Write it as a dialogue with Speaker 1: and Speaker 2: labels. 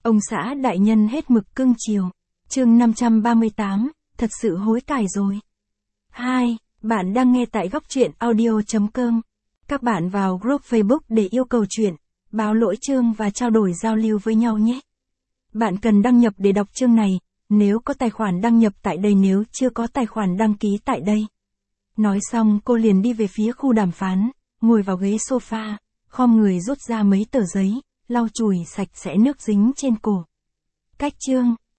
Speaker 1: Ông xã đại nhân hết mực cưng chiều. Chương 538, thật sự hối cải rồi. 2. Bạn đang nghe tại góc truyện audio.com. Các bạn vào group Facebook để yêu cầu truyện, báo lỗi chương và trao đổi giao lưu với nhau nhé. Bạn cần đăng nhập để đọc chương này, nếu có tài khoản đăng nhập tại đây, nếu chưa có tài khoản đăng ký tại đây. Nói xong cô liền đi về phía khu đàm phán, ngồi vào ghế sofa, khom người rút ra mấy tờ giấy, lau chùi sạch sẽ nước dính trên cổ. Cách chương